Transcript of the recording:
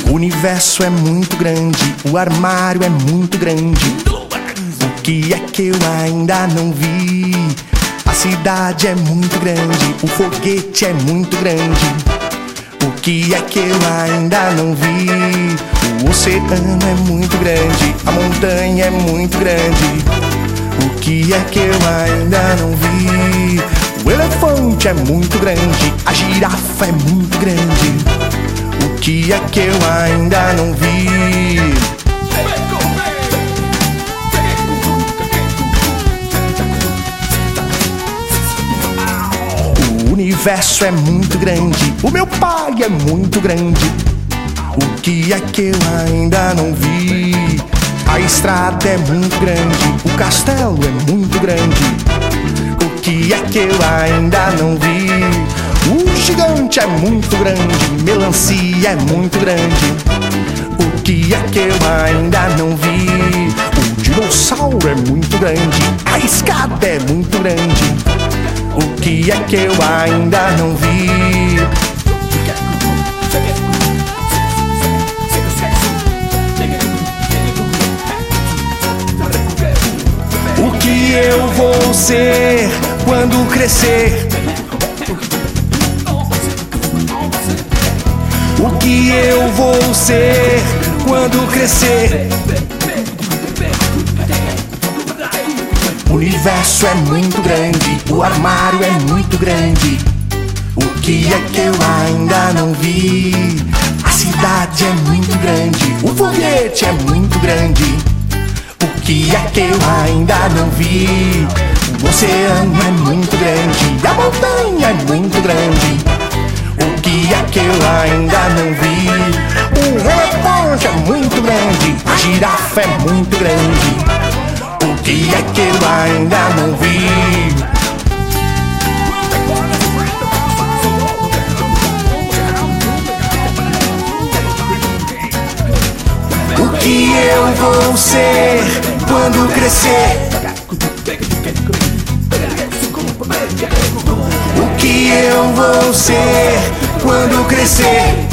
O universo é muito grande, o armário é muito grande. O que é que eu ainda não vi? A cidade é muito grande, o foguete é muito grande. O que é que eu ainda não vi? O oceano é muito grande, a montanha é muito grande. O que é que eu ainda não vi? O elefante é muito grande, a girafa é muito grande. O que é que eu ainda não vi? O universo é muito grande, o meu pai é muito grande. O que é que eu ainda não vi? A estrada é muito grande, o castelo é muito grande. O que é que eu ainda não vi? O gigante é muito grande, melancia é muito grande. O que é que eu ainda não vi? O dinossauro é muito grande, a escada é muito grande. O que é que eu ainda não vi? O que eu vou ser quando crescer? O que eu vou ser quando crescer? O universo é muito grande, o armário é muito grande. O que é que eu ainda não vi? A cidade é muito grande, o foguete é muito grande. O que é que eu ainda não vi? O oceano é muito grande, a montanha é muito grande. O que é que eu ainda não vi? O elefante é muito grande, a girafa é muito grande. O que é que eu ainda não vi? O que eu vou ser quando crescer? O que eu vou ser quando crescer?